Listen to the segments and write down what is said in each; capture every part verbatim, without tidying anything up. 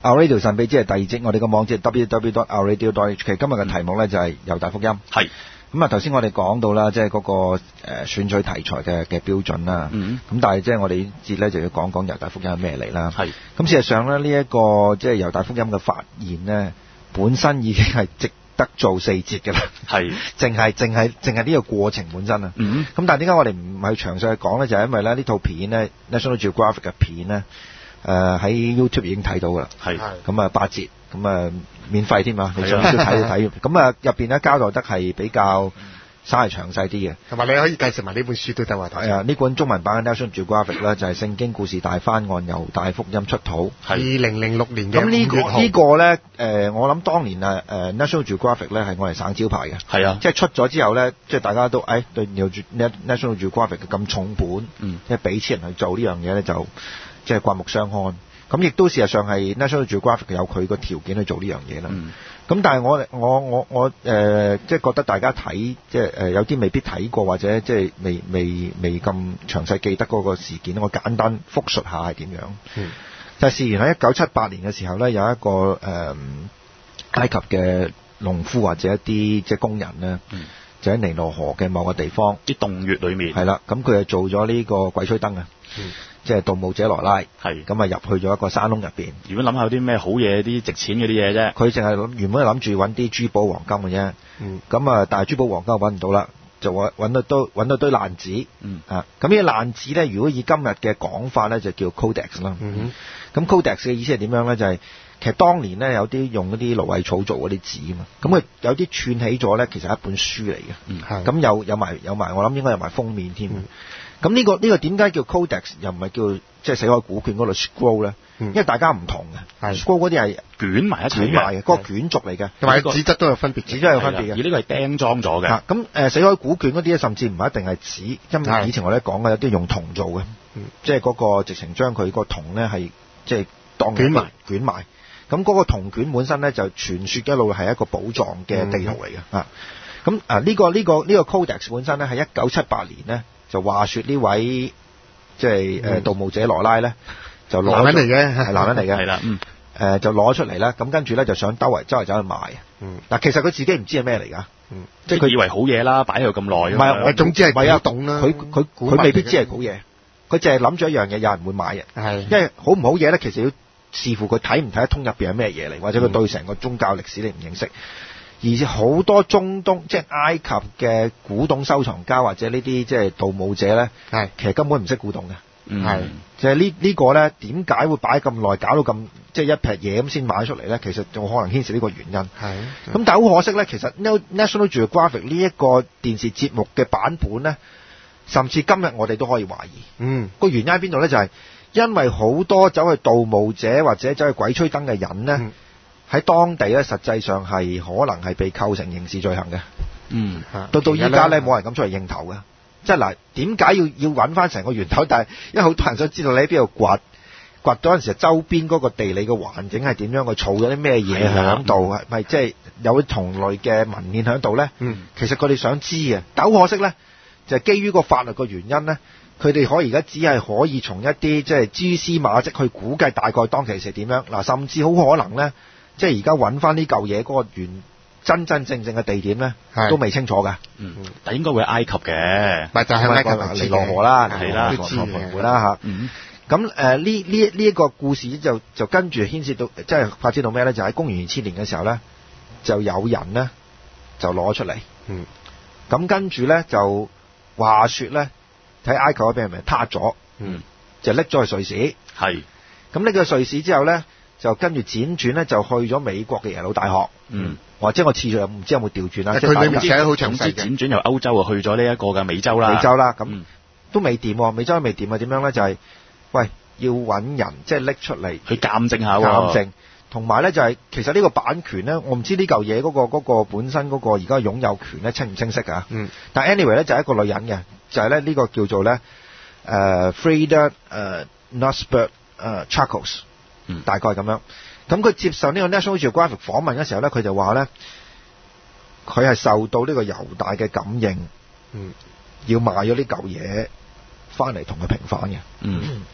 Our Radio 神秘之係第二節，我哋個網址係 double-u double-u double-u dot our radio dot h k。今日嘅題目咧就係猶大福音。 係咁啊，頭先我哋講到啦，即係嗰個誒選取題材嘅嘅標準啦。 嗯。 咁但係即係我哋呢節咧就要講講猶大福音係咩嚟啦。 係。 咁事實上咧，呢、這、一個即係猶大福音嘅發現咧，本身已經係值得做四節嘅啦。 係。淨係淨係淨係呢個過程本身啊。 嗯。 咁但係點解我哋唔係詳細去講咧？就係、是、因為咧呢套片咧 National Geographic 嘅片咧。誒、呃、喺 YouTube 已經睇到㗎啦， 係咁啊八折，咁啊免費添啊，你想睇就睇，咁啊入邊咧交代得係比較稍為詳細啲嘅， 同埋你可以介紹埋呢本書都得喎。 係啊，呢本中文版嘅 National Geographic 咧就係、是、聖經故事大翻案猶大福音出土， 二零零六年嘅咁呢、這個呢、這個咧誒、呃，我諗當年啊誒、呃、National Geographic 咧係我哋省招牌嘅， 係啊， 即係出咗之後咧，即係大家都誒、哎、對 National Geographic 嘅咁重本， 嗯， 即係俾錢人去做呢樣嘢咧就。即係刮目相看，咁亦都事實上係 National Geographic 有佢個條件去做呢樣嘢啦。咁、嗯、但係我我我我誒、呃，即係覺得大家睇，即係誒、呃、有啲未必睇過或者即係未未未咁詳細記得嗰個事件，我簡單複述下係點樣。嗯、就係事緣喺一九七八年嘅時候咧，有一個誒、呃、埃及嘅農夫或者一啲即係工人咧。嗯就喺尼羅河嘅某個地方， 啲洞穴裏面係啦，咁佢就做咗呢個鬼吹燈啊，嗯、即係盜墓者羅拉，係咁啊入去咗一個山窿入邊。 如果諗下有啲咩好嘢，啲值錢嗰啲嘢啫。 佢淨係諗原本係諗住揾啲珠寶黃金嘅啫，咁、嗯、啊但係珠寶黃金揾唔到啦，就揾揾到堆揾到堆爛紙，嗯、啊咁呢個爛紙咧，如果以今日嘅講法咧，就叫 Codex 啦。咁、嗯、Codex 嘅意思係點樣咧？就係、是其實當年咧有啲用嗰啲蘆葦草做嗰啲紙啊嘛，咁佢有啲串起咗咧，其實係一本書嚟嘅，咁、嗯、有有埋有埋，我諗應該有埋封面添。咁、嗯、呢、呢個呢、呢個點解叫 Codex 又唔係叫即係死海古卷嗰度 scroll 咧、嗯？因為大家唔同嘅，scroll 嗰啲係捲埋一齊捲埋嘅，嗰個卷軸嚟嘅，同埋紙質都有分別，紙質有分別嘅。 而呢個係釘裝咗嘅。 咁誒死海古卷嗰啲咧，甚至唔係一定係紙，因為以前我哋講嘅有啲用銅做嘅、嗯，即係嗰個直情將佢個銅咧係即係當捲埋捲埋。咁嗰個銅卷本身咧就傳說一路係一個寶藏嘅地圖嚟嘅、嗯、啊！咁啊呢個呢、這個呢、這個 Codex 本身咧係一九七八年咧就話說呢位即係誒盜墓者羅拉咧就攞男人嚟嘅係男人嚟嘅係啦，嗯誒就攞出嚟啦，咁跟住咧就想兜圍周圍走去賣啊！嗯，嗱其實佢自己唔知係咩嚟㗎，嗯， 即係佢以為好嘢啦，擺喺度咁耐， 唔係我總之係古董啦， 佢佢佢未必知係好嘢，佢淨係諗咗一樣嘢，有人會買嘅，係因為好唔好嘢咧，其實要視乎佢睇唔睇得通入邊係咩嘢嚟，或者佢對成個宗教歷史你唔認識，嗯、而好多中東即係埃及嘅古董收藏家或者呢啲即係盜墓者咧，係其實根本唔識古董嘅，係、嗯、就係、是、呢呢個咧點解會擺咁耐，搞到咁即係一撇嘢咁先買出嚟咧？其實仲可能牽涉呢個原因。係咁，但係好可惜咧，其實 National Geographic 呢一個電視節目嘅版本咧，甚至今日我哋都可以懷疑。嗯，個原因喺邊度咧？就係、是因為好多走去盜墓者或者走去鬼吹燈嘅人呢，喺、嗯、當地咧實際上係可能係被構成刑事罪行嘅。嗯，到到依家咧冇人敢出嚟認頭嘅。即係嗱，點解要要揾翻成個源頭？但係因為好多人想知道你喺邊度掘，掘嗰陣時周邊嗰個地理嘅環境係點樣，佢儲咗啲咩嘢喺度，係咪即係有同類嘅文獻喺度咧？嗯，其實佢哋想知嘅，但好可惜咧，就係、是、基於個法律嘅原因咧。佢哋可以而家只係可以從一啲即係蛛絲馬跡去估計大概當其時點樣嗱，甚至好可能咧，即係而家揾翻呢嚿嘢嗰個原真真正正嘅地點咧，都未清楚㗎。嗯， 但應該會埃及嘅， 咪就係埃及尼羅河啦，係啦，尼羅河啦嚇。嗯，咁誒呢呢呢一個故事就就跟住牽涉到即係發展到咩咧？就喺公元二千年嘅時候咧，就有人咧就攞出嚟。嗯，咁跟住咧就話説咧。睇埃及嗰邊係咪塌咗？嗯，就拎咗去瑞士。係，咁拎咗去瑞士之後咧，就跟住輾轉咧，就去咗美國嘅耶魯大學。嗯，或者我次序又唔知有冇調轉啦。 佢裏面寫得好詳細嘅。 輾轉由歐洲啊去咗呢一個嘅美洲啦。 美洲啦，咁、嗯、都未掂喎，美洲都未掂啊？點樣咧？就係、是，喂，要揾人即係拎出嚟去鑑證下喎。 鑑證，同埋咧就係、是、其實呢個版權咧，我唔知呢嚿嘢嗰個嗰、那個本身嗰個而家擁有權咧清唔清晰啊？嗯，但 anyway 咧就係一個女人嘅。就係咧呢個叫做咧誒 Freda 誒 Nussbaum 誒 Charles，嗯，大概咁樣。咁佢接受呢個 National Geographic 訪問嘅時候咧，佢就話咧，佢係受到呢個猶大嘅感應，嗯，要賣咗呢嚿嘢翻嚟同佢平反嘅，嗯。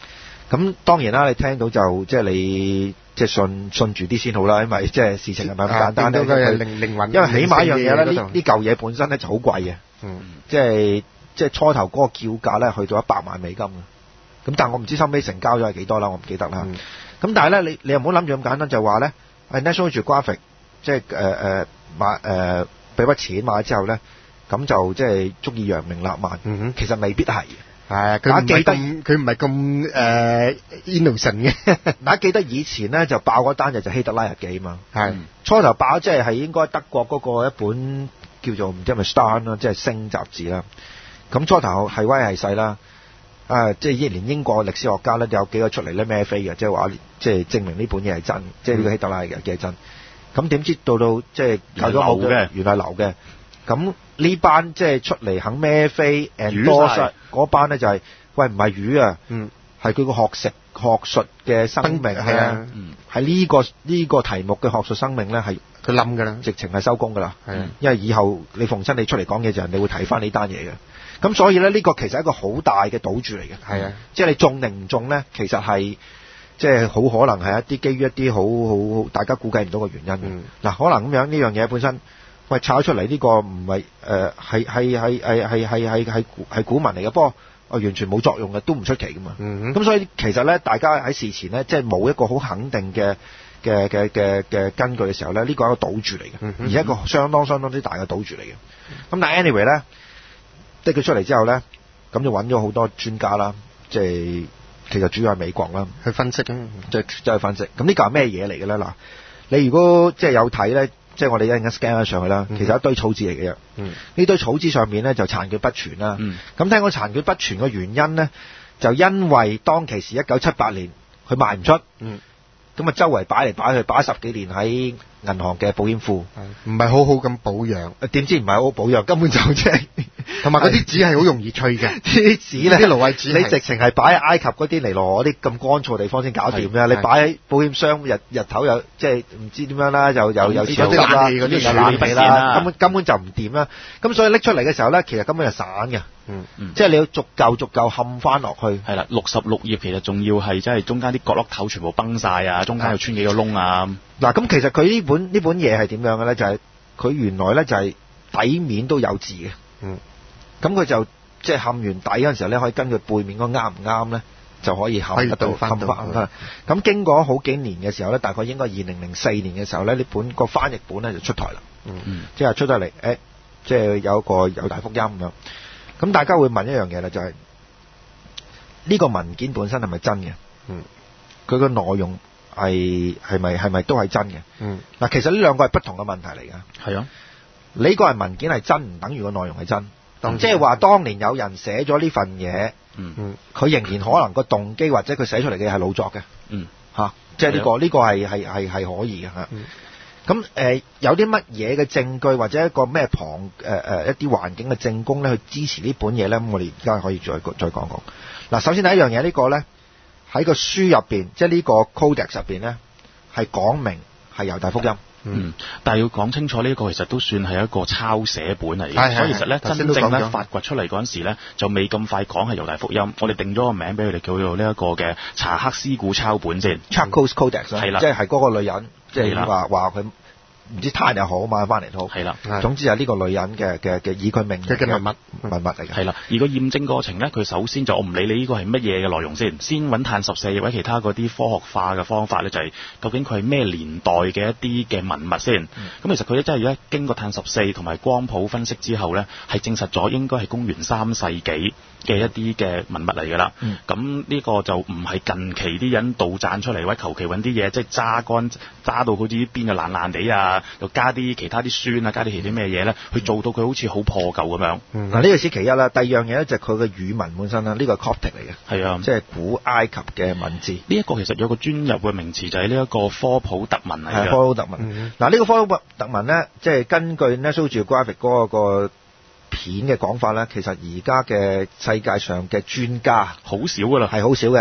咁當然啦，你聽到就即係你即係信信住啲先好啦，因為即係事情係咪咁簡單咧？ 啊、靈靈魂因為起碼一樣嘢咧，呢呢嚿嘢本身咧就好貴嘅， 嗯， 即係即係初頭嗰個叫價咧去到一百萬美金嘅，咁但係我唔知收尾成交咗係幾多啦，我唔記得啦。咁、嗯、但係咧，你你又唔好諗住咁簡單，就話咧係 National Geographic 即係誒誒買誒俾筆錢買咗之後咧，咁就即係足以揚名立萬。嗯哼，其實未必係。 係，佢唔係咁，佢唔係咁誒 innocent 嘅。 大家記得以前咧就爆嗰單就就希特拉日記嘛。係、嗯、初頭爆即係係應該德國嗰個一本叫做唔知係咪 Star 啦，即係星雜誌啦。咁初頭係威係勢啦。啊，即係連英國歷史學家咧有幾個出嚟咧孭飛嘅，即係話即係證明呢本嘢係真，嗯、即係呢個希特拉日記係真。咁點知到到即係搞咗好嘅，原來流嘅。咁呢班即係出嚟肯孭飛 endorse 嗰班咧就係、是、喂唔係魚啊，嗯，係佢個學識學術嘅生命係啊，係呢、這個呢、這個題目嘅學術生命咧係佢冧㗎啦，直情係收工㗎啦，係啊，因為以後你逢親你出嚟講嘢就人哋會睇翻呢單嘢嘅，咁所以咧呢、這個其實係一個好大嘅賭注嚟嘅，係啊，即係你中定唔中咧，其實係即係好可能係一啲基於一啲好好大家估計唔到嘅原因，嗱、嗯、可能咁樣呢樣嘢本身。喂，炒出嚟呢個唔係誒係係係係係係係係股民嚟嘅，不過我完全冇作用嘅，都唔出奇噶嘛。咁、嗯、所以其實咧，大家喺事前咧，即係冇一個好肯定嘅嘅嘅嘅嘅根據嘅時候咧，呢、這個係一個賭注嚟嘅，嗯、而一個相當相當之大嘅賭注嚟嘅。咁但係 anyway 咧，即係佢出嚟之後咧，咁就揾咗好多專家啦，即係其實主要係美國啦， 去分析，即係即係分析。咁呢個係咩嘢嚟嘅咧？嗱，你如果即係有睇咧。即係我哋一陣間 scan 咗上去啦，其實一堆草紙嚟嘅啫。呢、嗯、堆草紙上面咧就殘缺不全啦。咁、嗯、聽講殘缺不全嘅原因咧，就因為當其時一九七八年佢賣唔出，咁、嗯、啊周圍擺嚟擺去，擺十幾年喺銀行嘅保險庫， 唔係好好咁保養。 點知唔係好好保養，根本就即係同埋嗰啲紙係好容易脆嘅。 啲紙咧， 啲蘆葦紙， 你直情係擺喺埃及嗰啲尼羅河嗰啲咁乾燥嘅地方先搞掂嘅。你擺喺保險箱日日頭又即係唔知點樣啦，又又有潮濕啦，嗰啲有冷氣啦，根本根本就唔掂啦。咁所以拎出嚟嘅時候咧，其實根本係散嘅。嗯嗯，即係你要逐嚿逐嚿冚翻落去。係啦， 六十六頁其實仲要係即係中間啲角落頭全部崩晒啊，中間又穿幾個窿啊。 嗱，咁其實佢呢本呢本嘢係點樣嘅咧？就係、是、佢原來咧就係底面都有字嘅。嗯，咁佢就即係冚完底嗰陣時候咧，可以根據背面嗰啱唔啱咧，就可以冚得到冚翻。咁經過好幾年嘅時候咧，大概應該二零零四年嘅時候咧，呢本個翻譯本咧就出台啦。嗯，即係出得嚟，誒，即係有一個有大福音咁樣。咁大家會問一樣嘢啦，就係、是、呢個文件本身係咪真嘅？嗯，佢個內容係係咪係咪都係真嘅？嗯，嗱，其實呢兩個係不同嘅問題嚟㗎。係啊，你個係文件係真，唔等於個內容係真。即係話當年有人寫咗呢份嘢，嗯嗯，佢仍然可能個動機或者佢寫出嚟嘅係老作嘅。嗯，嚇、啊，即係呢個呢、呢個係係係係可以嘅嚇。嗯咁誒、呃、有啲乜嘢嘅證據或者一個咩旁誒誒、呃、一啲環境嘅證供咧，去支持呢本嘢咧？咁我哋而家可以再再講講。嗱，首先第一樣嘢，呢個、呢個咧喺個書入邊，即係呢個 Codex 入邊咧，係講明係猶大福音。 嗯，但係要講清楚呢、呢個其實都算係一個抄寫本嚟嘅，所以其實咧真正咧發掘出嚟嗰陣時咧，就未咁快講係猶大福音。我哋定咗個名俾佢哋叫做呢一個嘅查克斯古抄本先 Charcos Codex 係啦，即係係嗰個女人。即係話話佢唔知攤又好買翻嚟都好，係啦。總之係呢個女人嘅嘅嘅以佢命嘅文物文物嚟嘅。 係啦，而個驗證過程咧，佢首先就我唔理你呢個係乜嘢嘅內容先，先揾碳十四或者其他嗰啲科學化嘅方法咧，就係、是、究竟佢係咩年代嘅一啲嘅文物先。咁、嗯、其實佢咧真係咧經過碳十四同埋光譜分析之後咧，係證實咗應該係公元三世紀嘅一啲嘅文物嚟㗎啦。咁、嗯、呢個就唔係近期啲人杜撰出嚟，或者求其揾啲嘢即係揸乾揸到好似邊就爛爛地啊，又加啲其他啲酸啊，加啲其他咩嘢咧，去做到佢好似好破舊咁樣。嗱、 嗯，呢個先其一啦。第二樣嘢咧就係佢嘅語文本身啦，呢、這個係 Coptic 嚟嘅，係啊，即係古埃及嘅文字。呢、 這、一個其實有個專入嘅名詞就係呢一個科普特文嚟嘅。 科普特文。嗱、嗯，呢、這個科普特文咧，即係根據 National Geographic 嗰個片嘅講法咧，其實而家嘅世界上嘅專家好少噶啦， 係好少嘅。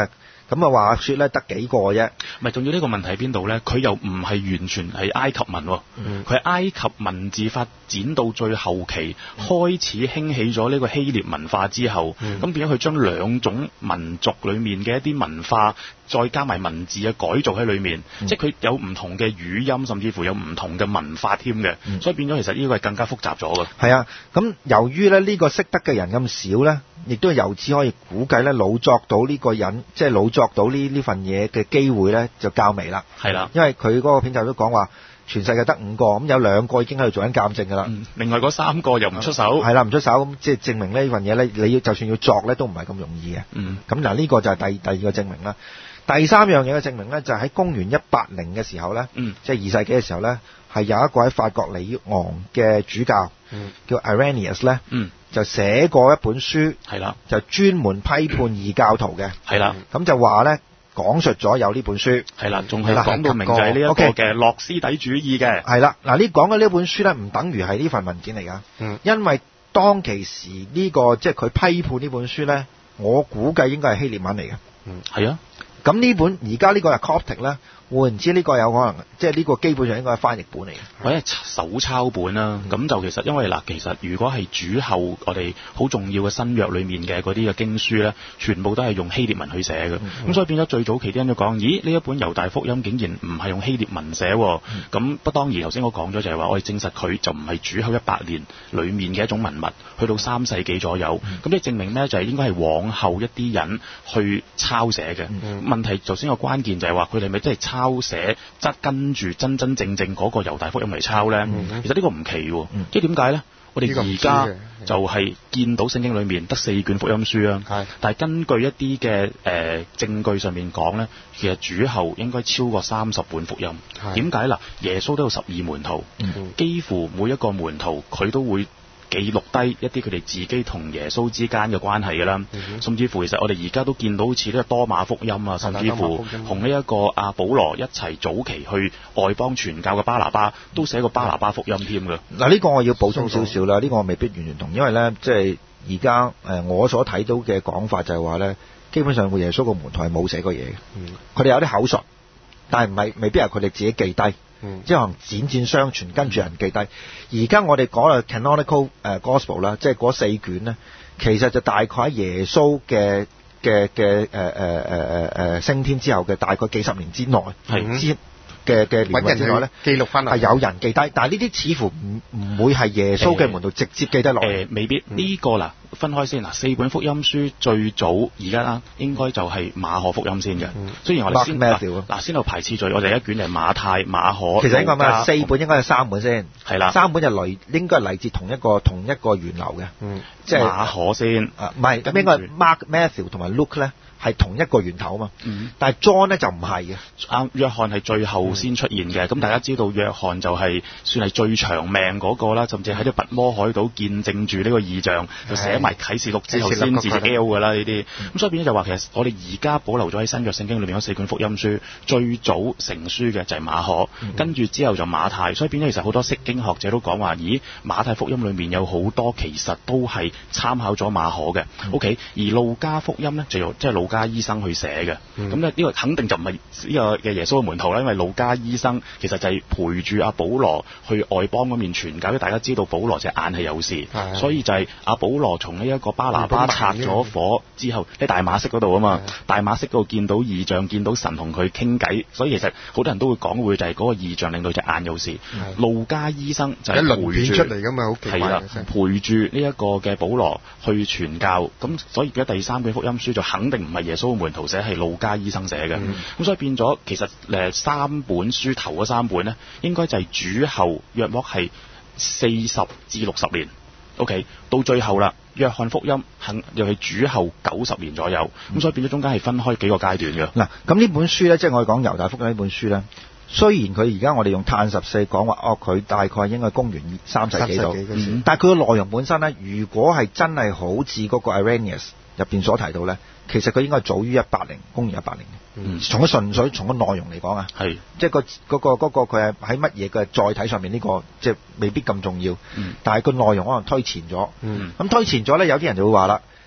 咁啊話說咧得幾個啫。 咪仲要呢個問題喺邊度咧？佢又唔係完全係埃及文，佢係、嗯、埃及文字發展到最後期、嗯、開始興起咗呢個希臘文化之後，咁、嗯、變咗佢將兩種民族裡面嘅一啲文化，再加埋文字嘅改造喺裏面，嗯、即係佢有唔同嘅語音，甚至乎有唔同嘅文化添嘅，嗯、所以變咗其實呢個係更加複雜咗嘅。 係啊，咁由於咧呢個識得嘅人咁少咧，亦都由此可以估計咧老作到呢個人，即係老作到呢呢份嘢嘅機會咧就較微啦。 係啦， 因為佢嗰個片集都講話，全世界得五個，咁有兩個已經喺度做緊鑑證㗎啦、嗯。另外嗰三個又唔出手。係啦，唔出手，咁即係證明呢份嘢咧，你要就算要作咧，都唔係咁容易嘅。嗯。咁嗱，呢個就係第第二個證明啦。第三樣嘢嘅證明咧，就係喺公元一八零嘅時候咧，嗯、即係二世紀嘅時候咧，係有一個喺法國里昂嘅主教，嗯、叫 Irenaeus 咧，嗯、就寫過一本書，係啦，就專門批判異教徒嘅，係啦，咁就話咧講述咗有呢本書，係啦，仲係講到明就係呢一個嘅諾斯底主義嘅，係啦，嗱呢講嘅呢本書咧，唔等於係呢份文件嚟㗎，嗯、因為當其時呢、呢個即係佢批判呢本書咧，我估計應該係希臘文嚟嘅，嗯，係啊。咁呢本而家呢個係 Coptic 咧，換言之呢個有可能，即係呢個基本上應該係翻譯本嚟嘅， 或者手抄本啦。咁、嗯、就其實因為嗱，其實如果係主後我哋好重要嘅新約裏面嘅嗰啲嘅經書咧，全部都係用希臘文去寫嘅。咁、嗯、所以變咗最早期啲人都講，咦呢一本猶大福音竟然唔係用希臘文寫，咁、嗯、不當然頭先我講咗就係話，我哋證實佢就唔係主後一百年裏面嘅一種文物，去到三世紀左右。咁即係證明咧，就係應該係往後一啲人去抄寫嘅。嗯、問題頭先個關鍵就係話，佢哋咪真係抄寫，即跟住真真正正嗰個猶大福音嚟抄咧？嗯、其實呢個唔奇喎，嗯、即係點解咧？我哋而家就係見到聖經裏面得四卷福音書啊，是但係根據一啲嘅誒證據上面講咧，其實主後應該超過三十本福音。點解嗱？耶穌都有十二門徒，嗯、幾乎每一個門徒佢都會記錄低一啲佢哋自己同耶穌之間嘅關係㗎啦，嗯、甚至乎其實我哋而家都見到好似呢個多馬福音啊，甚至乎同呢一個阿保羅一齊早期去外邦傳教嘅巴拿巴，都寫過巴拿巴福音添㗎。嗱呢個我要補充少少啦，呢、呢個我未必完全同，因為咧即係而家誒我所睇到嘅講法就係話咧，基本上個耶穌個門徒係冇寫過嘢嘅，佢哋、嗯、有啲口述，但係唔係未必係佢哋自己記低。嗯、即係可能輾轉相傳，跟住人記低。而家我哋講嘅 canonical 誒 gospel 啦，即係嗰四卷咧，其實就大概喺耶穌嘅嘅嘅誒誒誒誒誒升天之後嘅大概幾十年之內，係之嘅嘅年份之內咧，記錄翻係有人記低，但係呢啲似乎唔唔會係耶穌嘅門徒直接記得落嚟。誒、呃、未必呢、嗯、個嗱分開先嗱，四本福音書最早而家啦，應該就係馬可福音先嘅。嗯、雖然我哋先嗱嗱先後排次序，我哋一卷就係馬太、馬可。其實應該咩？四本應該係三本先。係啦，三本就嚟應該係嚟自同一個同一個源流嘅。嗯，即係馬可先。啊，唔係咁應該係 Mark、Matthew 同埋 Luke 咧。係同一個源頭啊嘛，嗯、但係 John 咧就唔係嘅，啱約翰係最後先出現嘅。咁、嗯、大家知道約翰就係算係最長命嗰個啦，甚至喺啲拔摩海島見證住呢個異象，就寫埋啟示錄之後先至 L 㗎啦呢啲。咁、嗯、所以變咗就話其實我哋而家保留咗喺新約聖經裏面嗰四卷福音書，最早成書嘅就係馬可，嗯、跟住之後就馬太。所以變咗其實好多釋經學者都講話，咦馬太福音裏面有好多其實都係參考咗馬可嘅。嗯、OK， 而路加福音咧就有即係路加醫生去寫嘅，咁咧呢個肯定就唔係呢個嘅耶穌嘅門徒啦，因為路加醫生其實就係陪住阿保羅去外邦嗰邊傳教，因為大家知道保羅隻眼係有事，的所以就係阿保羅從呢一個巴拿巴拆咗火之後，喺大馬色嗰度啊嘛，的大馬色嗰度見到異象，見到神同佢傾偈，所以其實好多人都會講會就係嗰個異象令到隻眼有事。的路加醫生就係陪住出嚟㗎嘛，好奇怪嘅，陪住呢一個嘅保羅去傳教，咁所以而家第三卷福音書就肯定唔係耶穌門徒寫，係路加醫生寫嘅，咁、嗯、所以變咗其實誒三本書頭嗰三本咧，應該就係主後約莫係四十至六十年 ，OK， 到最後啦，約翰福音肯又係主後九十年左右，咁、嗯、所以變咗中間係分開幾個階段嘅。嗱，咁呢本書咧，即係我哋講猶大福音呢本書咧，雖然佢而家我哋用碳十四講話，哦，佢大概應該公元三世紀度，嗯、但係佢嘅內容本身咧，如果係真係好似嗰個 Irenaeus 入邊所提到咧。其實佢應該係早於一八零，公元一八零。嗯，從個純粹從個內容嚟講啊，係是即係、嗰個嗰、嗰個嗰佢係喺乜嘢嘅載體上面呢、呢個即係未必咁重要。嗯，但係個內容可能推前咗。嗯，咁推前咗咧，有啲人就會話啦，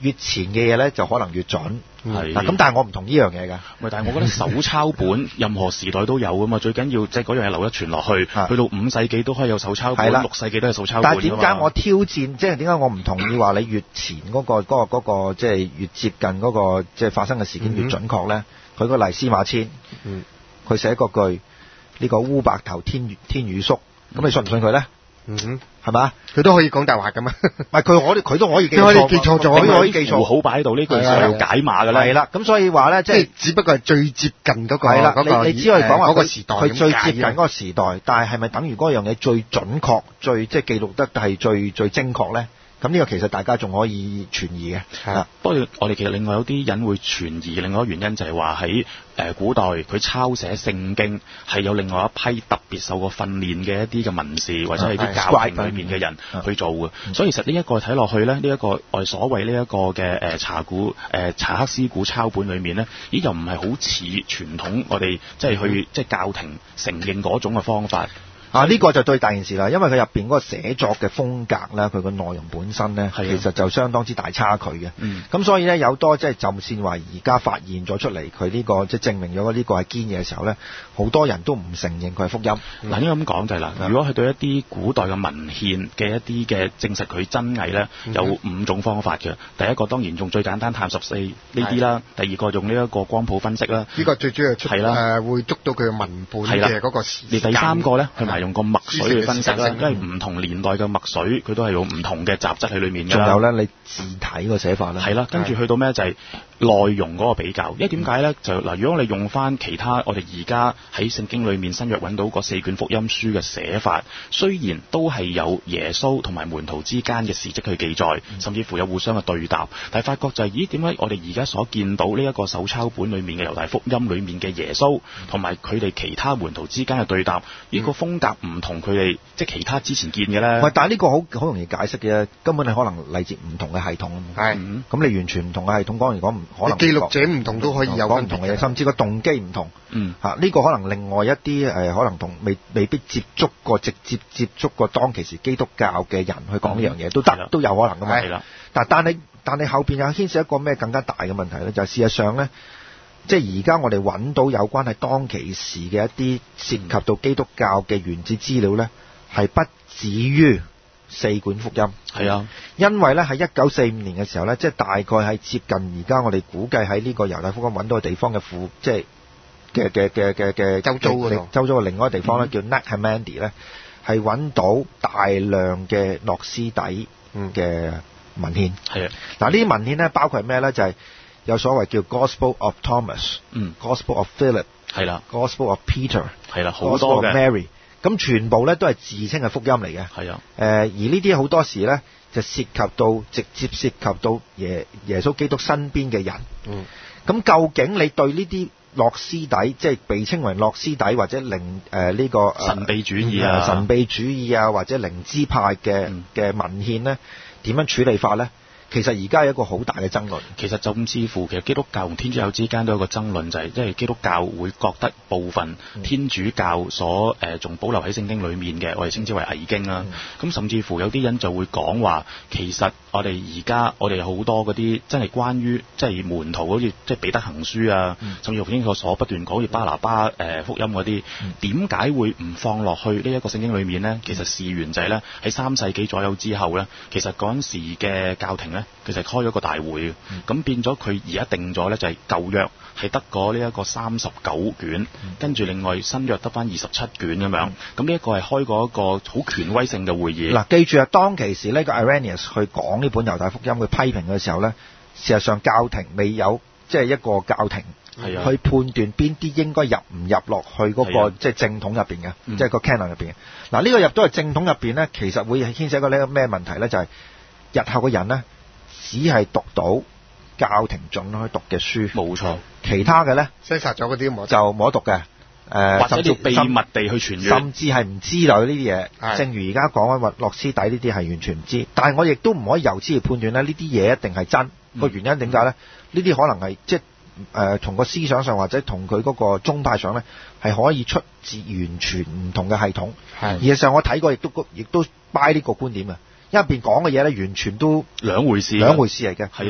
越前嘅嘢咧就可能越準。 係嗱咁，但係我唔同呢樣嘢㗎。 喂，但係我覺得手抄本任何時代都有㗎嘛，最緊要即係嗰樣嘢流一傳落去，去到五世紀都可以有手抄本，六世紀都係手抄本。 但係點解我挑戰，即係點解我唔同意話你越前嗰、嗰個嗰、嗰個嗰、嗰個即係越接近嗰、嗰個即係發生嘅事件越準確咧？佢、嗯、個黎司馬遷，佢、嗯、寫個句呢、呢個烏白頭天天雨粟，咁、嗯、你信唔信佢咧？ 嗯哼， 係嘛？ 佢都可以講大話㗎嘛？ 唔係佢可佢都可以記錯， 可以記錯咗， 佢可以記錯， 好擺喺度呢句係有解碼㗎啦。 係啦，咁所以話咧，即係只不過係最接近嗰個係啦。 嗰個你你只可以講話嗰個時代， 佢最接近嗰個時代，但係係咪等於嗰樣嘢最準確、最即係記錄得係最最精確咧？咁呢個其實大家仲可以存疑嘅。係啦， 不過我哋其實另外有啲人會存疑，另外一個原因就係話喺誒古代佢抄寫聖經係有另外一批特別受過訓練嘅一啲嘅文士或者係啲教廷裏面嘅人去做嘅，所以其實呢一個睇落去咧，呢、這、一個我哋所謂呢一個嘅誒查古誒、呃、查克斯古抄本裏面咧，咦又唔係好似傳統我哋即係去即係教廷承認嗰種嘅方法。 啊！呢、這個就最大件事啦，因為佢入邊嗰個寫作嘅風格咧，佢個內容本身咧，其實就相當之大差距嘅。咁、嗯、所以咧，有多即係就算話而家發現咗出嚟，佢呢、這個即係證明咗呢個係堅嘢嘅時候咧，好多人都唔承認佢係福音。嗱、 嗯，應該咁講就係、是、啦，如果去對一啲古代嘅文獻嘅一啲嘅證實佢真偽咧，有五種方法嘅。第一個當然用最簡單碳十四呢啲啦，第二個用呢一個光譜分析啦。呢、 這個最主要出係啦，誒、呃、會捉到佢嘅文本嘅嗰個時間。 你第三個咧，係埋用個墨水去分析啦，因為唔同年代嘅墨水，佢都係用唔同嘅雜質喺裏面嘅。仲有咧，你字體個寫法咧，係啦，跟住去到咩就係內容嗰個比較。因為點解咧？就嗱，如果我哋用翻其他我哋而家喺聖經裏面新約揾到嗰四卷福音書嘅寫法，雖然都係有耶穌同埋門徒之間嘅事蹟去記載，甚至乎有互相嘅對答，但係發覺就係、是，咦？點解我哋而家所見到呢一個手抄本裏面嘅猶大福音裏面嘅耶穌同埋佢哋其他門徒之間嘅對答，呢、這個風格唔同佢哋？即係其他之前見嘅咧， 但係呢個好好容易解釋嘅，根本你可能嚟自唔同嘅系統啊。係，咁、嗯、你完全唔同嘅系統講嚟講，唔可能記錄者唔同都可以有講唔同嘅嘢，甚至個動機唔同。 嗯， 嚇、啊、呢、這個可能另外一啲誒、呃，可能同未未必接觸過、直接接觸過當其時基督教嘅人去講呢樣嘢都得，都有可能噶嘛。係啦，但但係但係後邊又牽涉一個咩更加大嘅問題咧？就係、是、事實上咧。即係而家我哋揾到有關係當其時嘅一啲涉及到基督教嘅原始資料呢，係不止於四卷福音。係啊，因為呢，喺一九四五年嘅時候呢，即係大概係接近而家我哋估計喺呢個猶大福音揾到嘅地方嘅附，即係嘅嘅嘅嘅嘅周遭嗰度，周遭嘅另外一個地方呢，嗯、叫 Nag Hammadi 呢，係揾到大量嘅諾斯底嘅文獻。係啊，嗱呢啲文獻呢，包括係咩呢？就係、是有所謂叫 Gospel of Thomas，嗯 ，Gospel of Philip， 係啦 ，Gospel of Peter， 係啦，好多嘅 Mary， 咁全部咧都係自稱係福音嚟嘅，係啊，誒、呃，而呢啲好多時咧就涉及到直接涉及到耶耶穌基督身邊嘅人，嗯，咁究竟你對呢啲諾斯底，即係被稱為諾斯底或者靈誒呢個神秘主義啊、 呃、神秘主義啊或者靈知派嘅嘅、嗯、文獻咧，點樣處理法咧？其實而家有一個好大嘅爭論， 其實就咁似乎其實基督教同天主教之間都有一個爭論，就係因為基督教會覺得部分天主教所誒仲、呃、保留喺聖經裡面嘅，我哋稱之為偽經啦。咁、嗯、甚至乎有啲人就會講話，其實我哋而家我哋好多嗰啲真係關於即係門徒，好似即係彼得行書啊，嗯、甚至乎英國所不斷講，好似巴拿巴誒、呃、福音嗰啲，點、嗯、解會唔放落去呢一個聖經裡面呢？其實事緣就係咧喺三世紀左右之後咧，其實嗰陣時嘅教廷咧。其實開咗個大會嘅，咁、嗯、變咗佢而家定咗咧，就係舊約係得嗰呢一個三十九卷，嗯、跟住另外新約得翻二十七卷咁樣。咁呢一個係開過一個好權威性嘅會議。嗱， 記住啊，當其時呢個 Irenaeus 去講呢本猶大福音去批評嘅時候咧，事實上教廷未有即係、就是、一個教廷去判斷邊啲應該入唔入落去嗰、那個即係正統入邊嘅，即係、就是、個 canon 入邊嘅。嗱，呢個入到去正統入邊咧，其實會牽涉一個呢個咩問題咧？就係、是、日後嘅人咧。只係讀到教廷准許讀嘅書，冇錯。其他嘅咧， 篩殺咗嗰啲冇就冇得讀嘅。誒、呃， 或者要秘密地去傳閱， 甚至係唔知道呢啲嘢。正如而家講緊話諾斯底呢啲係完全唔知，但係我亦都唔可以由此而判斷咧呢啲嘢一定係真。個、嗯、原因點解咧？呢啲可能係即係誒同個思想上或者同佢嗰個宗派上咧係可以出自完全唔同嘅系統。係，而實上我睇過亦都亦都 buy 呢個觀點嘅。一邊講嘅嘢咧，完全都兩回事， 兩回事嚟嘅。 係啊，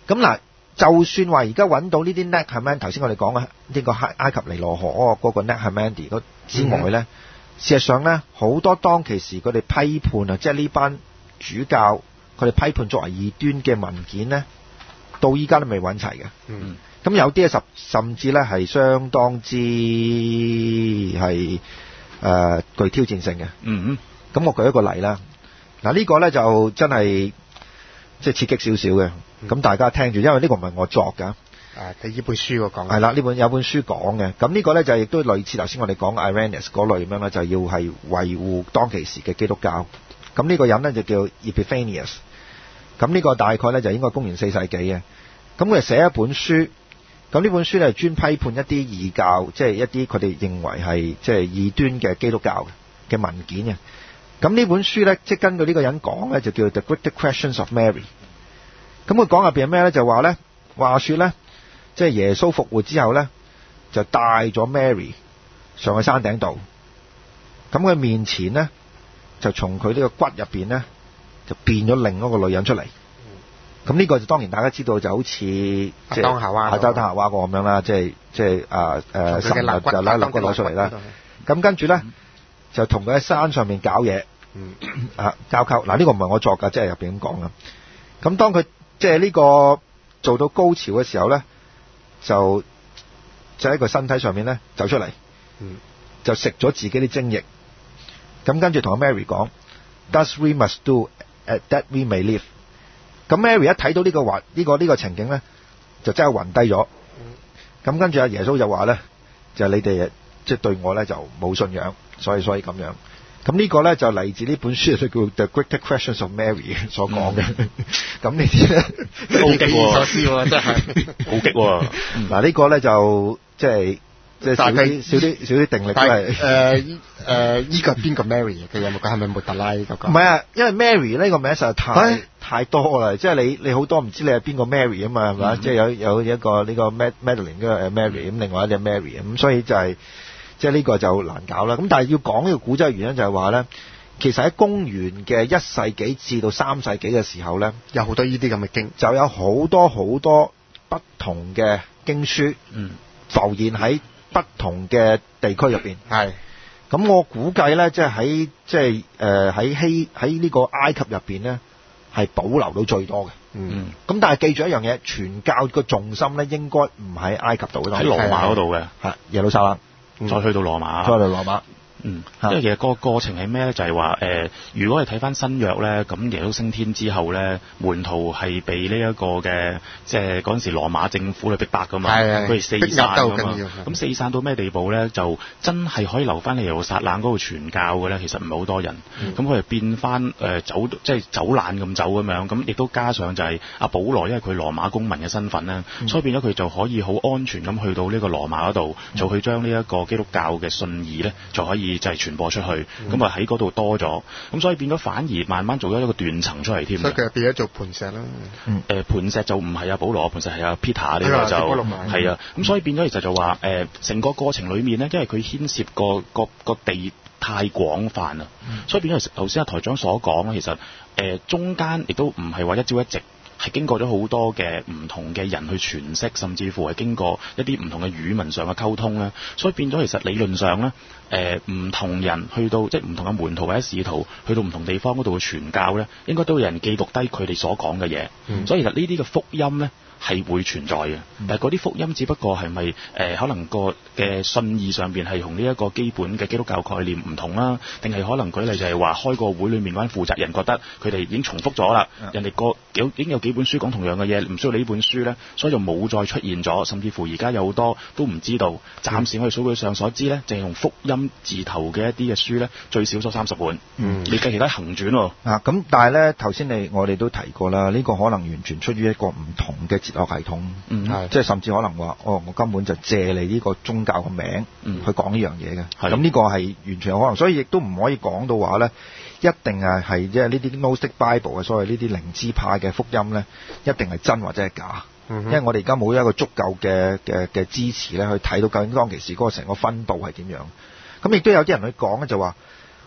咁嗱，就算話而家揾到呢啲 Nag Hammadi，頭先我哋講嘅呢個埃及尼羅河嗰個 Nag Hammadi 之外咧，嗯、事實上咧好多當其時佢哋批判啊，即係呢班主教佢哋批判作為異端嘅文件咧，到依家都未揾齊嘅。嗯，咁有啲甚甚至咧係相當之係誒、呃、具挑戰性嘅。嗯，咁我舉一個例啦。嗱、這個、呢個咧就真係即係刺激少少嘅。咁、嗯、大家聽住，因為呢個唔係我作㗎。 啊，睇呢本書我講。 係啦，呢本有本書講嘅。咁呢個咧就亦都類似頭先我哋講 Irenaeus 嗰類咁樣咧，就要係維護當其時嘅基督教。咁呢個人咧就叫 Epiphanius。咁呢個大概咧就應該公元四世紀嘅。咁佢寫一本書。咁呢本書咧係專批判一啲異教，即係一啲佢哋認為係即係異端嘅基督教嘅文件嘅。咁呢本書咧，即係根據呢個人講咧，就叫 The Great Questions of Mary。咁佢講入邊係咩咧？就話咧，話說咧，即係耶穌復活之後咧，就帶咗 Mary 上去山頂度。咁佢面前咧，就從佢呢個骨入邊咧，就變咗另一個女人出嚟。咁呢個就當然大家知道，就好似即係亞當夏娃、亞當夏娃個咁樣啦，即係即係啊誒神就拉肋骨攞出嚟啦。咁跟住咧就同佢喺山上面搞嘢，啊交媾。嗱呢個唔係我作㗎，即係入邊咁講㗎。咁當佢即係呢個做到高潮嘅時候咧，就就喺佢身體上面咧走出嚟，就食咗自己啲精液。咁跟住同阿 Mary 講 ，Thus we must do that we may live。咁 Mary 一睇到呢個環呢個呢個情景咧，就真係暈低咗。咁跟住阿耶穌就話咧，就係你哋即係對我咧就冇信仰，所以所以咁樣。咁呢個咧就嚟自呢本書就叫 The Great Questions of Mary 所講嘅。咁呢啲咧好激喎， 真係好激喎。 嗱呢個咧就即係即係少啲少啲少啲定力都係。 誒誒，依個係邊個 Mary？佢有冇講係咪抹特拉嗰個？ 唔係啊，因為 Mary 呢個名實在太太多啦，即係你你好多唔知你係邊個 Mary 啊嘛，係嘛？即係有有一個呢個 Madeline 嘅 Mary，咁另外一隻 Mary，咁所以就係即係呢個就難搞啦。咁但係要講呢個古仔嘅原因就係話咧，其實喺公元嘅一世紀至到三世紀嘅時候咧， 有好多呢啲咁嘅經， 就有好多好多不同嘅經書浮現喺不同嘅地區入邊。係。咁我估計咧，即係喺即係誒喺希喺呢個埃及入邊咧，係保留到最多嘅。嗯。咁但係記住一樣嘢，傳教個重心咧應該唔喺埃及度嘅， 喺羅馬嗰度嘅。 係耶路撒冷， 再去到羅馬。 再去到羅馬。 嗯，因為其實個過程係咩咧？就係話誒，如果你睇翻新約咧，咁耶穌升天之後咧，門徒係被呢一個嘅即係嗰陣時羅馬政府嚟逼迫噶嘛，佢哋四散噶嘛。咁四散到咩地步咧？就真係可以留翻嚟耶路撒冷嗰度傳教嘅咧，其實唔係好多人。咁佢哋變翻誒、呃、走，即係走難咁走咁樣。咁亦都加上就係阿保羅，因為佢羅馬公民嘅身份咧，嗯、所以變咗佢就可以好安全咁去到呢個羅馬嗰度，就去將呢一個基督教嘅信義咧，就可以就係傳播出去，咁啊喺嗰度多咗，咁所以變咗反而慢慢做咗一個斷層出嚟添。 所以佢變咗做磐石啦。誒、 嗯呃、磐石就唔係阿保羅，磐石係阿 Peter 呢個就係啊，咁所以變咗其實就話誒成個過程裡面咧，因為佢牽涉個個個地太廣泛啦，嗯、所以變咗頭先阿台長所講咧，其實誒、呃、中間亦都唔係話一朝一夕。係經過咗好多嘅唔同嘅人去詮釋，甚至乎係經過一啲唔同嘅語文上嘅溝通咧，所以變咗其實理論上咧，誒、呃、唔同人去到即係唔同嘅門徒或者使徒去到唔同地方嗰度去傳教咧，應該都有人記錄低佢哋所講嘅嘢，嗯、所以其實呢啲嘅福音咧係會存在嘅，嗯、但係嗰啲福音只不過係咪誒可能個嘅信義上邊係同呢一個基本嘅基督教概念唔同啦，定係可能舉例就係話開個會裡面嗰班負責人覺得佢哋已經重複咗啦，嗯、人哋個有已經有幾本書講同樣嘅嘢，唔需要你呢本書咧，所以就冇再出現咗，甚至乎而家有好多都唔知道。暫時我哋數據上所知咧，淨係用福音字頭嘅一啲嘅書咧，最少咗三十本。嗯，你計其他行傳喎。 啊，咁但係咧頭先你我哋都提過啦，呢、這個可能完全出於一個唔同嘅哲學系統。嗯，係，即係甚至可能話，哦，我根本就借你呢個宗教嘅名、嗯、去講呢樣嘢嘅。係，咁呢個係完全有可能，所以亦都唔可以講到話咧。一定係係即係呢啲 Gnostic Bible 嘅，所謂呢啲靈知派嘅福音咧，一定係真或者係假。嗯、因為我哋而家冇一個足夠嘅嘅嘅支持咧，去睇到究竟當其時嗰個成個分佈係點樣。咁亦都有啲人去講咧，就話：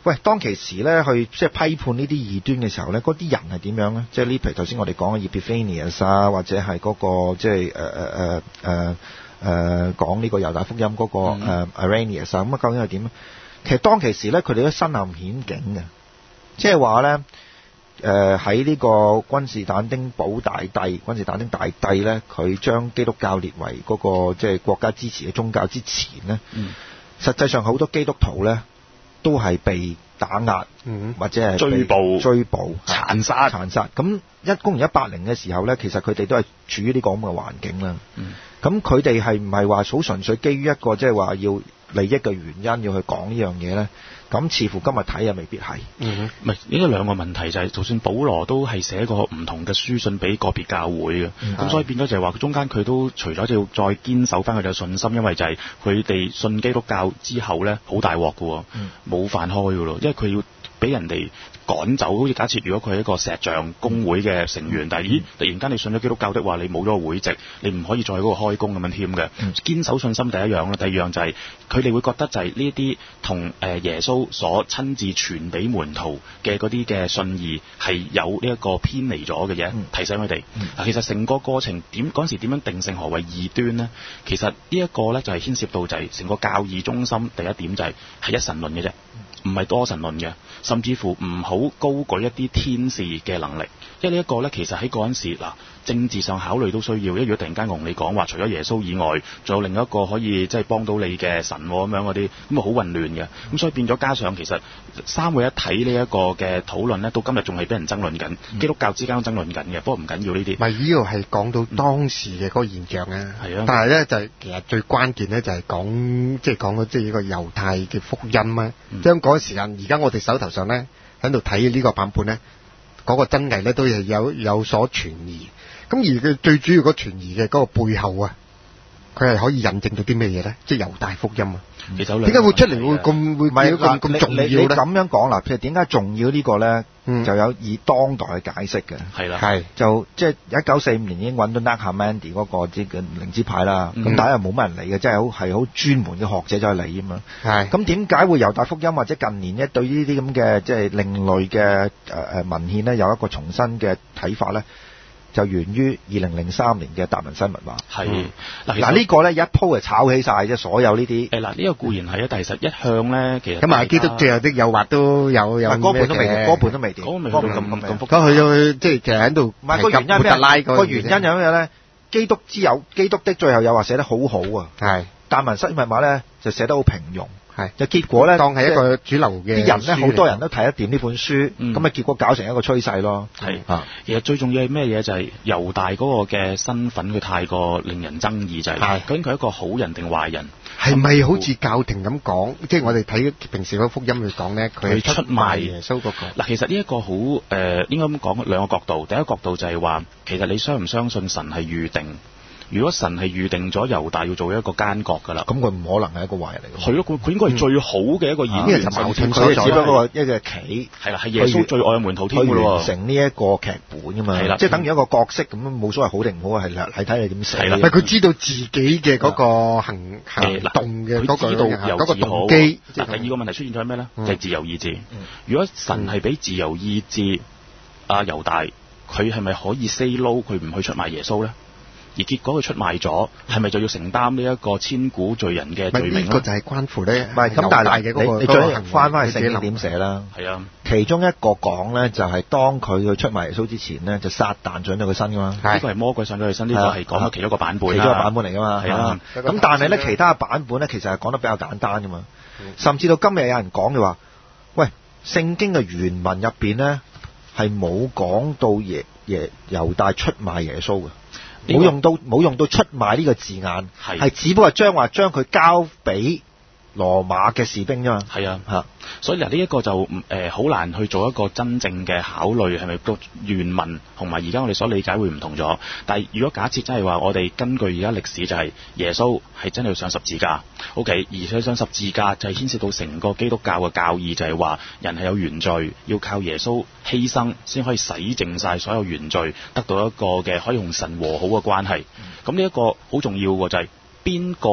喂，當其時咧去即係批判呢啲異端嘅時候咧，嗰啲人係點樣咧？即係呢譬如頭先我哋講嘅 Epiphanius 啊，或者係嗰、那個即係誒誒誒誒誒講呢個猶大福音嗰、那個誒、嗯呃、Irenaeus 啊，咁啊究竟係點咧？其實當其時咧，佢哋都身陷險境嘅，即係話咧。誒喺呢個君士坦丁堡大帝，君士坦丁大帝咧，佢將基督教列為嗰、那個即係、就是、國家支持嘅宗教之前咧，嗯、實際上好多基督徒咧都係被打壓，嗯、或者係追捕、 追捕、 殘殺、 殘殺。咁一公元一八零嘅時候咧，其實佢哋都係處於呢個咁嘅環境啦。咁佢哋係唔係話好純粹基於一個即係話要利益嘅原因要去講呢樣嘢咧？咁似乎今日睇又未必係， 嗯，唔係應該兩個問題就係、是，就算保羅都係寫過唔同嘅書信俾個別教會嘅，咁、嗯、所以變咗就係話，中間佢都除咗要再堅守翻佢哋嘅信心，因為就係佢哋信基督教之後咧，好大鑊㗎喎，冇飯開㗎咯，因為佢要俾人哋趕走，好似假設如果佢係一個石像公會嘅成員，嗯、但係咦突然間你信咗基督教的話，你冇咗個會籍，你唔可以再喺嗰度開工咁樣添嘅。嗯、堅守信心第一樣啦，第二樣就係佢哋會覺得就係呢啲同誒耶穌所親自傳俾門徒嘅嗰啲嘅信義係有呢一個偏離咗嘅嘢，嗯、提醒佢哋。嗱、嗯，其實成個過程點嗰陣時點樣定性何為異端呢？其實呢一個咧就係牽涉到就係成個教義中心第一點就係係一神論嘅啫。唔係多神論嘅，甚至乎唔好高舉一啲天使嘅能力，因為呢一個呢，其實喺嗰陣時嗱政治上考慮都需要，因為如果突然間同你講話，除咗耶穌以外，仲有另一個可以即係幫到你嘅神咁樣嗰啲，咁啊好混亂嘅，咁所以變咗加上其實三位一體呢一個嘅討論呢，到今日仲係俾人爭論緊，基督教之間都爭論緊嘅，不過唔緊要呢啲。 咪呢度係講到當時嘅嗰個現象啊，係啊、嗯，但係呢，就係其實最關鍵呢，就係講即係講即係呢個猶太嘅福音啊，將嗰、嗯時間，而家我哋手頭上咧喺度睇呢個版本咧，嗰、那個真偽咧都係有有所存疑。咁而佢最主要嗰存疑嘅嗰個背後啊，佢係可以印證到啲咩嘢咧？即係猶大福音啊！點解會出嚟會咁會變咁咁重要咧？ 你咁樣講啦，譬如點解重要個呢個咧？嗯、就有以當代去解釋嘅。係啦，係就即係一九四五年已經揾到 Nag Hammadi 嗰個即係靈知派啦。咁、嗯、但係又冇乜人理嘅，即係好係好專門嘅學者就去理啊嘛。係咁點解會猶大福音或者近年咧對呢啲咁嘅即係另類嘅誒誒文獻咧有一個重新嘅睇法咧？就源於二零零三年嘅達文西密碼。係嗱嗱呢個咧一鋪就炒起晒啫，所有呢啲。誒嗱呢個固然係啊，但係實一向咧其實咁啊，基督最後的誘惑都有有咩嘅？嗰本都未，嗰本都未掂，嗰本未咁咁咁複雜。咁佢即係其實喺度唔係個原因咩？個原因有咩咧？基督之有基督的最後誘惑寫得好好啊。係達文西密碼咧就寫得好平庸。係，就結果咧，當係一個主流嘅啲人咧，好多人都睇得掂呢本書，咁啊、嗯、結果搞成一個趨勢咯。係啊，其實最重要係咩嘢？就係、是、猶大嗰個嘅身份，佢太過令人爭議，就係、是、究竟佢係一個好人定壞人？係咪好似教廷咁講？即係我哋睇平時嗰福音去講咧，佢出賣耶穌嗰個。嗱，其實呢一個好誒、呃，應該咁講兩個角度。第一個角度就係話，其實你相唔相信神係預定？如果神係預定咗猶大要做一個奸角㗎啦，咁佢唔可能係一個壞人嚟嘅。係咯，佢佢應該係最好嘅一個演員，矛盾所在。只不過一個棋，係啦，係耶穌最愛嘅門徒添㗎咯。完成呢一個劇本㗎嘛，係啦，即係等於一個角色咁樣，冇所謂好定唔好，係係睇你點寫。係啦，但係佢知道自己嘅嗰個行行動嘅嗰個嗰個動機。嗱，第二個問題出現咗係咩咧？就係自由意志。如果神係俾自由意志，阿猶大佢係咪可以 say no？佢唔去出賣耶穌咧？而結果佢出賣咗，係咪就要承擔呢一個千古罪人嘅罪名咧？呢個就係關乎咧，唔係咁，但係你你再翻翻去聖經點寫啦？係啊，其中一個講咧，就係當佢去出賣耶穌之前咧，就撒旦上咗佢身噶嘛。呢個係魔鬼上咗佢身，呢個係講咗其中一個版本，其中一個版本嚟噶嘛。係啊，咁但係咧，其他嘅版本咧，其實係講得比較簡單噶嘛。甚至到今日有人講嘅話，喂，聖經嘅原文入邊咧係冇講到耶耶猶大出賣耶穌嘅。冇用到冇用到出賣呢個字眼，係係只不過將話將佢交俾羅馬嘅士兵啫嘛。係啊，嚇，所以嗱呢一個就誒好、呃、難去做一個真正嘅考慮，係咪個原文同埋而家我哋所理解會唔同咗？但係如果假設真係話我哋根據而家歷史就係耶穌係真係要上十字架 ，OK， 而且上十字架就係牽涉到成個基督教嘅教義，就係話人係有原罪，要靠耶穌犧牲先可以洗淨晒所有原罪，得到一個嘅可以同神和好嘅關係。咁呢一個好重要嘅就係邊個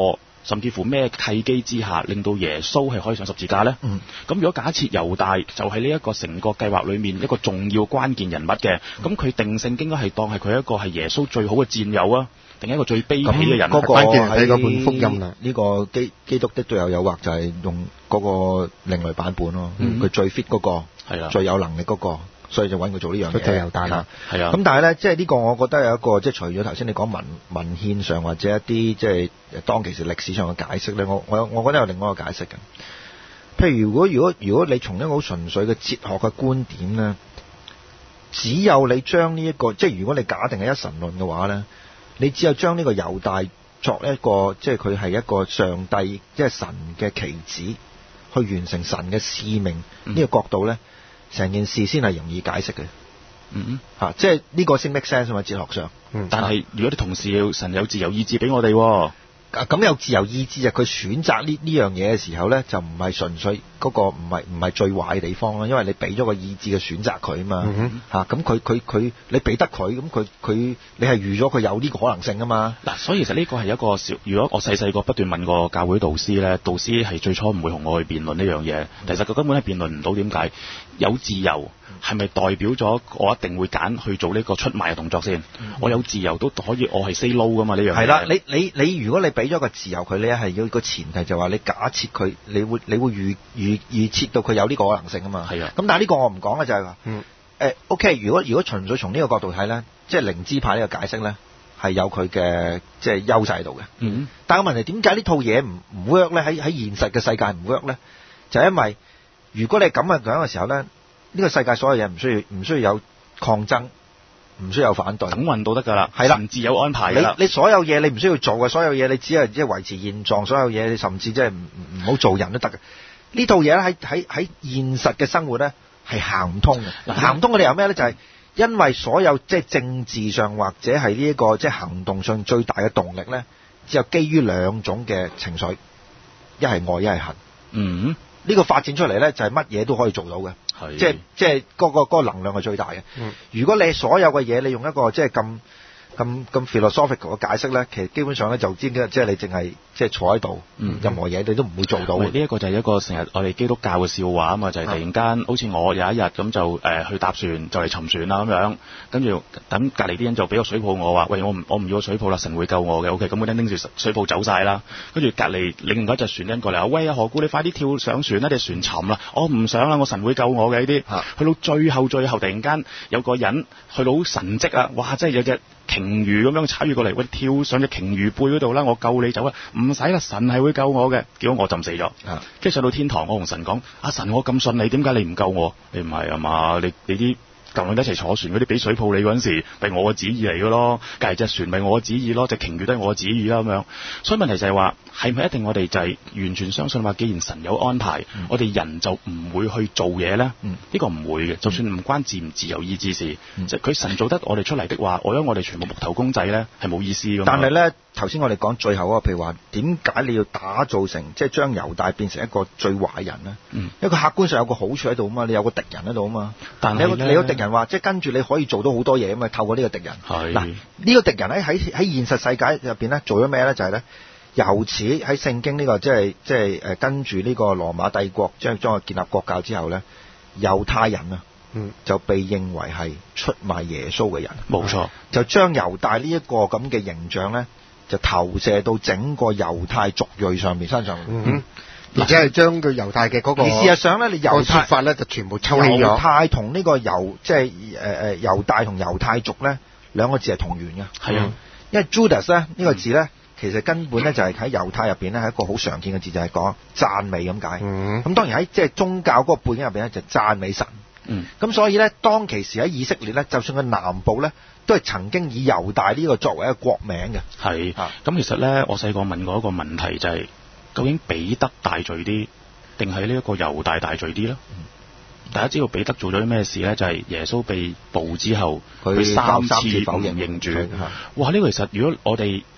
甚至乎咩契機之下令到耶穌係可以上十字架呢？咁、嗯、如果假設猶大就係呢一個成個計劃裏面一個重要關鍵人物嘅，咁佢、嗯、定性應該係當係佢一個係耶穌最好嘅戰友啊，定係一個最卑鄙嘅人？ 嗰個關鍵係嗰本福音啦。 呢個基基督的最有誘惑就係用嗰個另類版本咯，佢、嗯、最 fit 嗰、那個，係啊，最有能力嗰、那個。所以就揾佢做呢樣嘢， 就猶大啦， 係啊。咁但係咧，即係呢個我覺得有一個，即係除咗頭先你講文文獻上或者一啲即係當其時歷史上嘅解釋咧，我我我覺得有另外一個解釋嘅。譬如如果如果如果你從一個好純粹嘅哲學嘅觀點咧，只有你將呢一個，即係如果你假定係一神論嘅話咧，你只有將呢個猶大作一個，即係佢係一個上帝，即係神嘅棋子，去完成神嘅使命呢、嗯、個角度咧。成件事先係容易解釋嘅，嗯嚇、啊，即係呢個先 make sense 啊嘛，哲學上。 嗯，但係如果你同時要神有自由意志俾我哋、哦， 咁、啊、有自由意志就佢選擇呢呢樣嘢嘅時候咧，就唔係純粹嗰個唔係唔係最壞嘅地方咯，因為你俾咗個意志嘅選擇佢啊嘛，嚇咁佢佢佢你俾得佢，咁佢佢你係預咗佢有呢個可能性啊嘛。 嗱，所以其實呢個係一個小，如果我細細個不斷問過教會導師咧，導師係最初唔會同我去辯論呢樣嘢，其實佢根本係辯論唔到點解有自由。係咪代表咗我一定會揀去做呢個出賣嘅動作先？嗯、我有自由都可以，我係 say no 噶嘛呢樣嘢。係啦， 你你你如果你俾咗個自由佢咧，係要個前提就話你假設佢，你會你會預預預設到佢有呢個可能性啊嘛。係啊。咁但係呢個我唔講嘅就係、是、話，嗯，誒 OK，如果如果純粹從呢個角度睇咧，即係靈知派呢個解釋咧，係有佢嘅即係優勢喺度嘅。嗯。但係個問題點解呢套嘢唔唔 work 咧？喺喺現實嘅世界唔 work 咧？就係因為如果你咁樣講嘅時候咧。呢個世界所有嘢唔需要唔需要有抗爭，唔需要有反對， 等運到得㗎啦。 係啦， 神自有安排㗎啦。 你你所有嘢你唔需要做嘅，所有嘢你只係即係維持現狀，所有嘢你甚至即係唔唔好做人都得嘅。呢套嘢咧喺喺喺現實嘅生活咧係行唔通嘅。行唔通嘅理由咩咧？就係、是、因為所有即係政治上或者係呢一個即係行動上最大嘅動力咧，只有基於兩種嘅情緒，一係愛，一係恨。嗯。呢個發展出嚟咧，就係乜嘢都可以做到嘅，即係即係嗰個嗰個能量係最大嘅。嗯、如果你所有嘅嘢，你用一個即係咁咁咁 philosophical 嘅解釋咧，其實基本上咧就知即係你淨係即係坐喺度，嗯、任何嘢你都唔會做到。 呢一個就係一個成日我哋基督教嘅笑話啊嘛，就係、是、突然間、嗯、好似我有一日咁就誒、呃、去搭船就嚟沉船啦咁樣，跟住等隔離啲人就俾個水泡我話，喂，我唔我唔要個水泡啦，神會救我嘅。OK，咁我拎拎住水泡走晒啦，跟住隔離另外一隻船拎過嚟話，喂啊何故你快啲跳上船啦，隻船沉啦，我唔想啦，我神會救我嘅呢啲。啊、去到最後最後突然間有個人去到好神蹟啊，哇！真係有隻鯨魚咁樣踩住過嚟，喂，跳上隻鯨魚背嗰度啦，我救你走啦，唔使啦，神係會救我嘅，結果我浸死咗。跟住上到天堂，我同神講：阿神，我咁信你，點解你唔救我？你唔係啊嘛？你你啲舊年一齊坐船嗰啲俾水泡你嗰陣時，係我嘅旨意嚟嘅咯，隔離隻船咪我嘅旨意咯，隻鯨魚都係我嘅旨意啦咁樣。所以問題就係話，係咪一定我哋就係完全相信話，既然神有安排，嗯、我哋人就唔會去做嘢咧？呢、嗯、個唔會嘅，就算唔關自唔自由意志事，即係佢神做得我哋出嚟的話，我諗我哋全部木頭公仔咧係冇意思㗎嘛。但係咧，頭先我哋講最後嗰個，譬如話點解你要打造成即係將猶大變成一個最壞人咧？嗯、因為佢客觀上有個好處喺度啊嘛，你有個敵人喺度啊嘛。但係你個你個敵人話，即係跟住你可以做到好多嘢啊嘛，透過呢個敵人。係嗱，呢、呢個敵人喺喺喺現實世界入邊咧做咗咩咧？就係、係、咧。由此喺聖經呢、這個即係即係誒跟住呢個羅馬帝國將將佢建立國教之後咧，猶太人啊，嗯，就被認為係出賣耶穌嘅人，冇錯，就將猶大呢一個咁嘅形象咧，就投射到整個猶太族裔上面身上，嗯， 而且係將佢猶太嘅嗰個， 而事實上咧，你猶太法咧就全部抽起咗， 猶太同呢個猶即係誒誒猶大同猶太族咧兩個字係同源嘅，係啊，因為 Judas 咧呢、這個字咧。嗯其實根本咧就係喺猶太入邊咧係一個好常見嘅字，就係講讚美咁解。咁、嗯、當然喺即係宗教嗰個背景入邊咧就讚美神。咁、嗯、所以咧當其時喺以色列咧，就算佢南部咧都係曾經以猶大呢個作為一個國名嘅。係。咁、啊、其實咧我細個問過一個問題就係、是，究竟彼得大罪啲，定係呢一個猶大大罪啲咧？嗯、大家知道彼得做咗啲咩事咧？就係、是、耶穌被捕之後，佢三次否認認主。哇！呢、這個其實如果我哋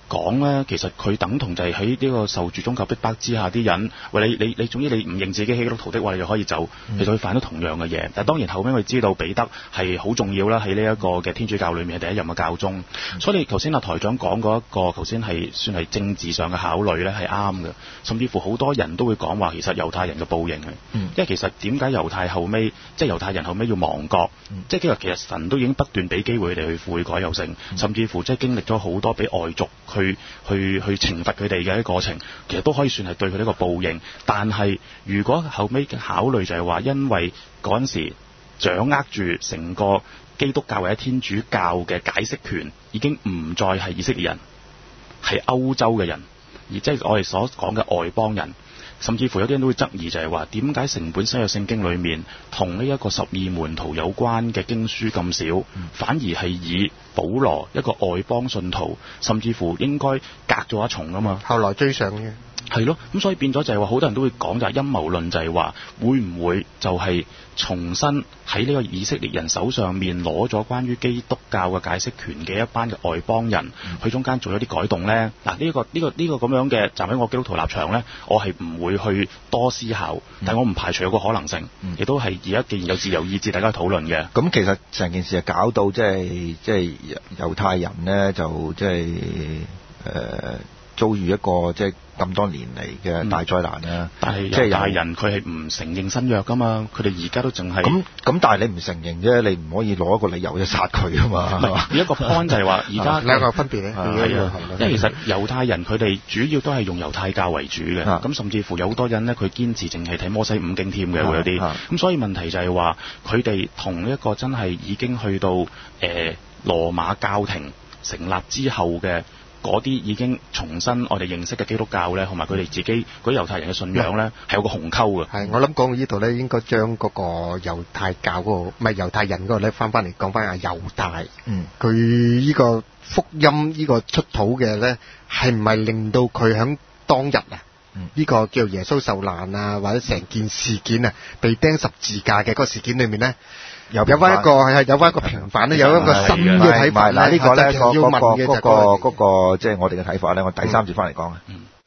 講咧，其實佢等同就係喺呢個受住宗教逼迫之下啲人，喂你你你，總之你唔認自己係基督徒的話，你就可以走，其實佢犯咗同樣嘅嘢。但係當然後尾佢知道彼得係好重要啦，喺呢一個嘅天主教裏面第一任嘅教宗。嗯、所以你頭先阿台長講嗰一個，頭先係算係政治上嘅考慮咧，係啱嘅。甚至乎好多人都會講話，其實猶太人嘅報應嘅，嗯、因為其實點解猶太後尾即係猶太人後尾要亡國，嗯、即係其實其實神都已經不斷俾機會佢哋去悔改有成，嗯、甚至乎即係經歷咗好多俾外族去去去懲罰佢哋嘅一個過程，其實都可以算係對佢哋一個報應。但係如果後尾嘅考慮就係話，因為嗰陣時掌握住成個基督教或者天主教嘅解釋權，已經唔再係以色列人，係歐洲嘅人，而即係我哋所講嘅外邦人。甚至乎有啲人都會質疑就係話，點解成本新約聖經裏面同呢一個十二門徒有關嘅經書咁少，嗯、反而係以保羅一個外邦信徒，甚至乎應該隔咗一重啊嘛。 後來追上嘅係咯，咁所以變咗就係話，好多人都會講就係陰謀論，就係話會唔會就係重新喺呢個以色列人手上面攞咗關於基督教嘅解釋權嘅一班嘅外邦人，嗯、去中間做咗啲改動呢？嗱、啊，呢、呢個呢、呢個呢、呢個咁樣嘅站喺我基督徒立場呢，我係唔會去多思考，嗯、但我唔排除有個可能性，亦、嗯、都係而家既然有自由意志，大家討論嘅。咁、 嗯、其實成件事係搞到即係即係猶太人呢，就即係誒遭遇一個即係咁多年嚟嘅大災難啦、嗯。但係猶太人佢係唔承認新約噶嘛，佢哋而家都淨係咁咁，但係你唔承認啫，你唔可以攞一個理由去殺佢啊嘛。係嘛？ 一個 point 就係話，而家兩個分別咧。係啊， 因為其實猶太人佢哋主要都係用猶太教為主嘅，咁、啊、甚至乎有好多人呢，佢堅持淨係睇摩西五經添嘅，會有啲。咁、啊啊、所以問題就係話，佢哋同一個真係已經去到誒、呃、羅馬教廷成立之後嘅。嗰啲已經重新我哋認識嘅基督教咧，同埋佢哋自己嗰啲猶太人嘅信仰咧，係、嗯、有個鴻溝嘅。係， 我諗講到呢度咧，應該將嗰個猶太教嗰、嗰個唔係猶太人嗰個咧，翻翻嚟講翻下猶大。嗯，佢呢個福音呢個出土嘅咧，係唔係令到佢喺當日啊？呢、嗯呢個叫耶穌受難啊，或者成件事件啊，被釘十字架嘅嗰個事件裏面咧？有有翻一個係有翻一個平反咧，有一個新嘅睇法。嗱呢個咧個嗰個嗰個嗰個即係我哋嘅睇法咧，我第三節翻嚟講啊。